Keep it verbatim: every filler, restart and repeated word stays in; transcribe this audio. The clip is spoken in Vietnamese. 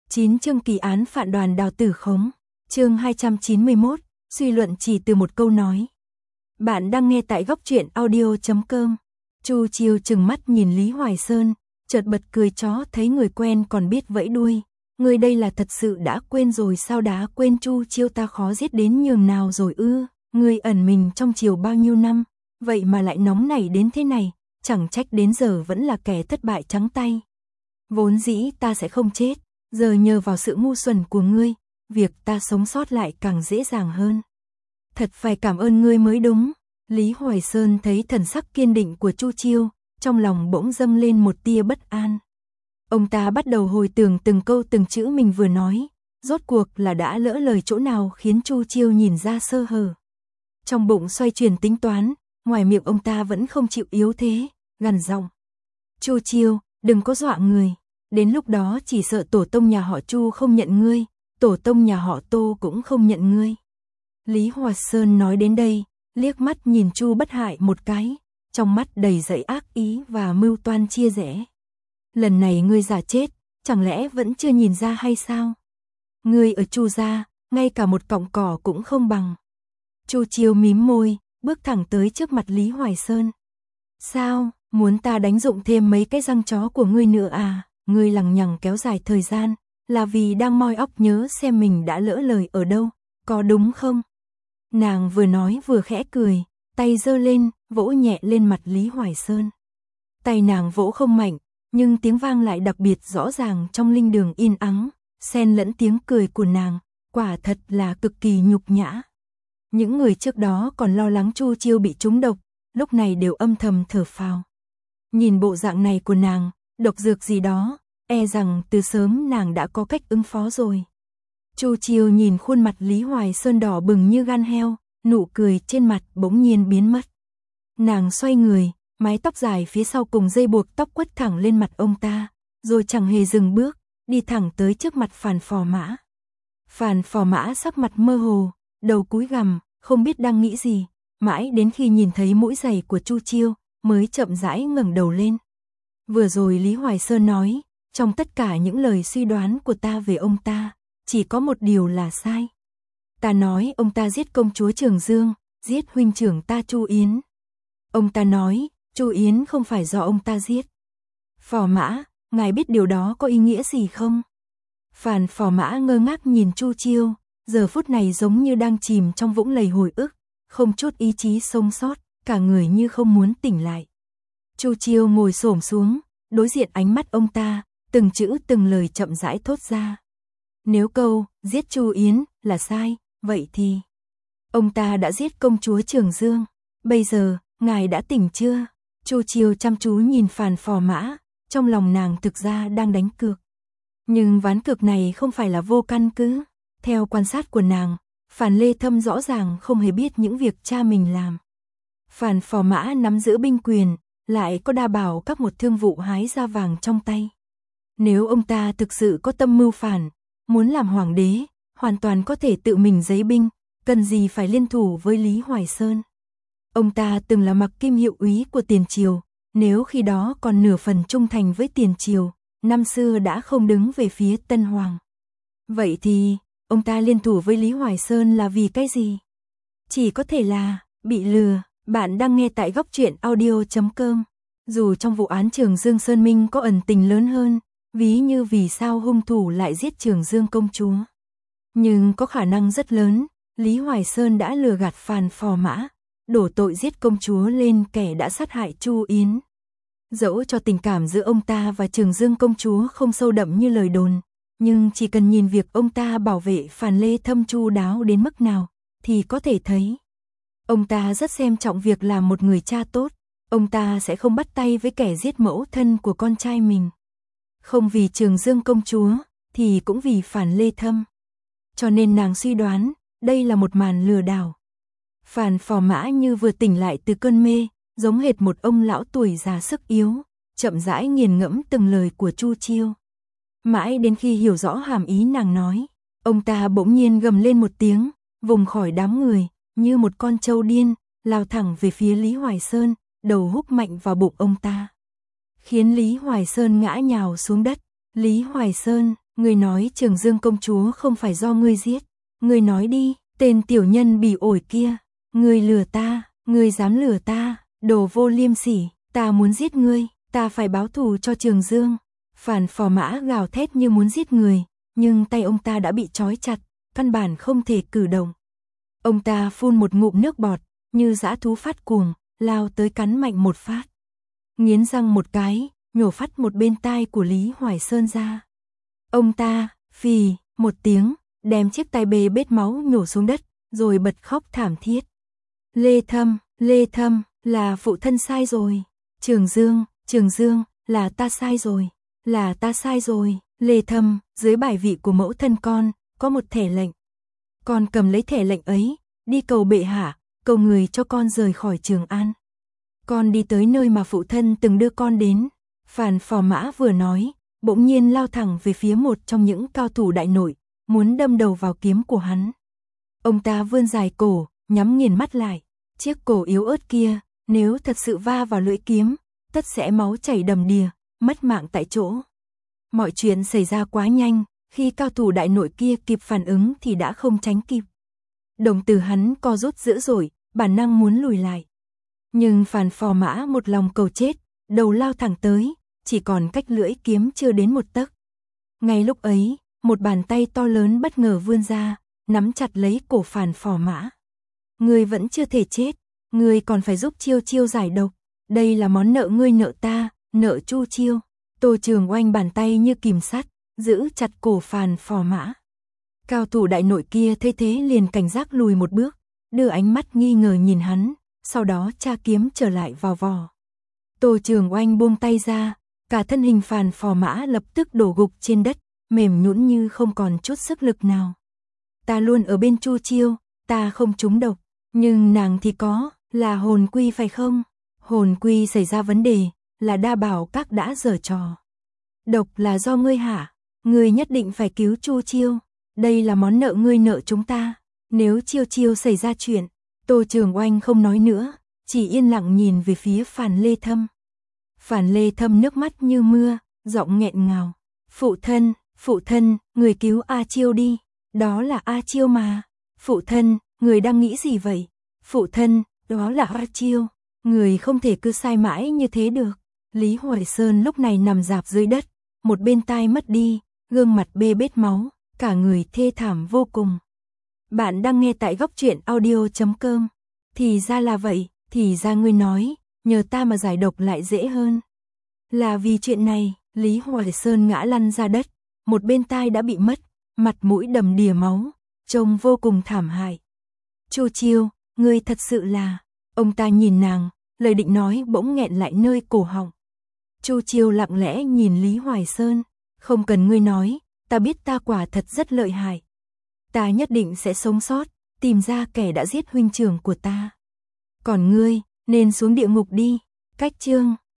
chín chương kỳ án phản đoàn Đào Tử Khống. Chương hai trăm chín mươi mốt, suy luận chỉ từ một câu nói. Bạn đang nghe tại góc truyện audio chấm com. Chu Chiêu trừng mắt nhìn Lý Hoài Sơn, chợt bật cười chó thấy người quen còn biết vẫy đuôi. Người đây là thật sự đã quên rồi sao? Đã quên Chu Chiêu ta khó giết đến nhường nào rồi ư? Người ẩn mình trong triều bao nhiêu năm, vậy mà lại nóng nảy đến thế này, chẳng trách đến giờ vẫn là kẻ thất bại trắng tay. Vốn dĩ ta sẽ không chết, giờ nhờ vào sự ngu xuẩn của ngươi, việc ta sống sót lại càng dễ dàng hơn. Thật phải cảm ơn ngươi mới đúng. Lý Hoài Sơn thấy thần sắc kiên định của Chu Chiêu, trong lòng bỗng dâng lên một tia bất an. Ông ta bắt đầu hồi tưởng từng câu từng chữ mình vừa nói, rốt cuộc là đã lỡ lời chỗ nào khiến Chu Chiêu nhìn ra sơ hở. Trong bụng xoay chuyển tính toán, ngoài miệng ông ta vẫn không chịu yếu thế, gằn giọng. Chu Chiêu, đừng có dọa người, đến lúc đó chỉ sợ tổ tông nhà họ Chu không nhận ngươi, tổ tông nhà họ Tô cũng không nhận ngươi. Lý Hoài Sơn nói đến đây, liếc mắt nhìn Chu Bất Hại một cái, trong mắt đầy dẫy ác ý và mưu toan chia rẽ. Lần này ngươi giả chết, chẳng lẽ vẫn chưa nhìn ra hay sao? Ngươi ở Chu gia, ngay cả một cọng cỏ cũng không bằng. Chu Chiêu mím môi, bước thẳng tới trước mặt Lý Hoài Sơn. Sao, muốn ta đánh dụng thêm mấy cái răng chó của ngươi nữa à? Ngươi lằng nhằng kéo dài thời gian, là vì đang moi óc nhớ xem mình đã lỡ lời ở đâu, có đúng không? Nàng vừa nói vừa khẽ cười, tay giơ lên, vỗ nhẹ lên mặt Lý Hoài Sơn. Tay nàng vỗ không mạnh, nhưng tiếng vang lại đặc biệt rõ ràng trong linh đường yên ắng, xen lẫn tiếng cười của nàng, quả thật là cực kỳ nhục nhã. Những người trước đó còn lo lắng Chu Chiêu bị trúng độc, lúc này đều âm thầm thở phào. Nhìn bộ dạng này của nàng, độc dược gì đó, e rằng từ sớm nàng đã có cách ứng phó rồi. Chu Chiêu nhìn khuôn mặt Lý Hoài Sơn đỏ bừng như gan heo, nụ cười trên mặt bỗng nhiên biến mất. Nàng xoay người, mái tóc dài phía sau cùng dây buộc tóc quất thẳng lên mặt ông ta, rồi chẳng hề dừng bước, đi thẳng tới trước mặt Phàn Phò Mã. Phàn Phò Mã sắc mặt mơ hồ, đầu cúi gằm, không biết đang nghĩ gì, mãi đến khi nhìn thấy mũi giày của Chu Chiêu, mới chậm rãi ngẩng đầu lên. Vừa rồi Lý Hoài Sơn nói, trong tất cả những lời suy đoán của ta về ông ta, chỉ có một điều là sai. Ta nói ông ta giết công chúa Trường Dương, giết huynh trưởng ta Chu Yến. Ông ta nói, Chu Yến không phải do ông ta giết. Phò Mã, ngài biết điều đó có ý nghĩa gì không? Phàn Phò Mã ngơ ngác nhìn Chu Chiêu, giờ phút này giống như đang chìm trong vũng lầy hồi ức, không chút ý chí sống sót, cả người như không muốn tỉnh lại. Chu Chiêu ngồi xổm xuống, đối diện ánh mắt ông ta, từng chữ từng lời chậm rãi thốt ra. Nếu câu, giết Chu Yến, là sai, vậy thì... Ông ta đã giết công chúa Trường Dương, bây giờ, ngài đã tỉnh chưa? Chu Chiêu chăm chú nhìn Phàn Phò Mã, trong lòng nàng thực ra đang đánh cược. Nhưng ván cược này không phải là vô căn cứ. Theo quan sát của nàng, Phàn Lê Thâm rõ ràng không hề biết những việc cha mình làm. Phàn Phò Mã nắm giữ binh quyền, lại có đa bảo các một thương vụ hái ra vàng trong tay. Nếu ông ta thực sự có tâm mưu phản, muốn làm hoàng đế, hoàn toàn có thể tự mình giấy binh, cần gì phải liên thủ với Lý Hoài Sơn. Ông ta từng là Mặc Kim hiệu úy của Tiền Triều, nếu khi đó còn nửa phần trung thành với Tiền Triều, năm xưa đã không đứng về phía Tân Hoàng. Vậy thì, ông ta liên thủ với Lý Hoài Sơn là vì cái gì? Chỉ có thể là, bị lừa. Bạn đang nghe tại góc truyện audio chấm com. Dù trong vụ án Trường Dương Sơn Minh có ẩn tình lớn hơn, ví như vì sao hung thủ lại giết Trường Dương công chúa. Nhưng có khả năng rất lớn, Lý Hoài Sơn đã lừa gạt Phàn Phò Mã, đổ tội giết công chúa lên kẻ đã sát hại Chu Yến. Dẫu cho tình cảm giữa ông ta và Trường Dương công chúa không sâu đậm như lời đồn, nhưng chỉ cần nhìn việc ông ta bảo vệ Phàn Lê Thâm chu đáo đến mức nào, thì có thể thấy. Ông ta rất xem trọng việc làm một người cha tốt, ông ta sẽ không bắt tay với kẻ giết mẫu thân của con trai mình. Không vì Trường Dương công chúa, thì cũng vì Phàn Lê Thâm. Cho nên nàng suy đoán, đây là một màn lừa đảo. Phàn Phò Mã như vừa tỉnh lại từ cơn mê, giống hệt một ông lão tuổi già sức yếu, chậm rãi nghiền ngẫm từng lời của Chu Chiêu. Mãi đến khi hiểu rõ hàm ý nàng nói, ông ta bỗng nhiên gầm lên một tiếng, vùng khỏi đám người, như một con trâu điên, lao thẳng về phía Lý Hoài Sơn, đầu húc mạnh vào bụng ông ta. Khiến Lý Hoài Sơn ngã nhào xuống đất. Lý Hoài Sơn, Ngươi nói Trường Dương công chúa không phải do ngươi giết. Ngươi nói đi, tên tiểu nhân bỉ ổi kia. Ngươi lừa ta, ngươi dám lừa ta, đồ vô liêm sỉ, ta muốn giết ngươi, ta phải báo thù cho Trường Dương. Phàn Phò Mã gào thét như muốn giết người, nhưng tay ông ta đã bị trói chặt, căn bản không thể cử động. Ông ta phun một ngụm nước bọt, như dã thú phát cuồng, lao tới cắn mạnh một phát. Nghiến răng một cái, nhổ phát một bên tai của Lý Hoài Sơn ra. Ông ta, phì, một tiếng, đem chiếc tai bê bết máu nhổ xuống đất, rồi bật khóc thảm thiết. Lê Thâm, Lê Thâm, là phụ thân sai rồi. Trường Dương, Trường Dương, là ta sai rồi. Là ta sai rồi. Lê Thâm, dưới bài vị của mẫu thân con, có một thẻ lệnh. Con cầm lấy thẻ lệnh ấy, đi cầu bệ hạ, cầu người cho con rời khỏi Trường An. Con đi tới nơi mà phụ thân từng đưa con đến. Phàn Phò Mã vừa nói, bỗng nhiên lao thẳng về phía một trong những cao thủ đại nội, muốn đâm đầu vào kiếm của hắn. Ông ta vươn dài cổ, nhắm nghiền mắt lại. Chiếc cổ yếu ớt kia, nếu thật sự va vào lưỡi kiếm, tất sẽ máu chảy đầm đìa, mất mạng tại chỗ. Mọi chuyện xảy ra quá nhanh, khi cao thủ đại nội kia kịp phản ứng thì đã không tránh kịp. Đồng tử hắn co rút dữ dội, bản năng muốn lùi lại. Nhưng Phàn Phò Mã một lòng cầu chết, đầu lao thẳng tới, chỉ còn cách lưỡi kiếm chưa đến một tấc. Ngay lúc ấy, một bàn tay to lớn bất ngờ vươn ra, nắm chặt lấy cổ Phàn Phò Mã. Ngươi vẫn chưa thể chết, ngươi còn phải giúp Chiêu Chiêu giải độc. Đây là món nợ ngươi nợ ta, nợ Chu Chiêu. Tô Trường Oanh bàn tay như kìm sắt, giữ chặt cổ Phàn Phò Mã. Cao thủ đại nội kia thấy thế liền cảnh giác lùi một bước, đưa ánh mắt nghi ngờ nhìn hắn, sau đó tra kiếm trở lại vào vỏ. Tô Trường Oanh buông tay ra, cả thân hình Phàn Phò Mã lập tức đổ gục trên đất, mềm nhũn như không còn chút sức lực nào. Ta luôn ở bên Chu Chiêu, ta không trúng độc, nhưng nàng thì có, là hồn quy phải không? Hồn quy xảy ra vấn đề, là Đa Bảo Các đã giở trò. Độc là do ngươi hả? Ngươi nhất định phải cứu Chu Chiêu, đây là món nợ ngươi nợ chúng ta. Nếu Chiêu Chiêu xảy ra chuyện, Tô Trường Oanh không nói nữa, chỉ yên lặng nhìn về phía Phàn Lê Thâm. Phàn Lê Thâm nước mắt như mưa, giọng nghẹn ngào. Phụ thân, phụ thân, người cứu A Chiêu đi, đó là A Chiêu mà. Phụ thân, người đang nghĩ gì vậy? Phụ thân, đó là A Chiêu, người không thể cứ sai mãi như thế được. Lý Hoài Sơn lúc này nằm rạp dưới đất, một bên tai mất đi, gương mặt bê bết máu, cả người thê thảm vô cùng. Bạn đang nghe tại góc truyện audio chấm com. Thì ra là vậy, thì ra ngươi nói, nhờ ta mà giải độc lại dễ hơn. Là vì chuyện này, Lý Hoài Sơn ngã lăn ra đất, một bên tai đã bị mất, mặt mũi đầm đìa máu, trông vô cùng thảm hại. Chu Chiêu, ngươi thật sự là... Ông ta nhìn nàng, lời định nói bỗng nghẹn lại nơi cổ họng. Chu Chiêu lặng lẽ nhìn Lý Hoài Sơn, không cần ngươi nói, ta biết ta quả thật rất lợi hại. Ta nhất định sẽ sống sót, tìm ra kẻ đã giết huynh trưởng của ta. Còn ngươi, nên xuống địa ngục đi. Cách chương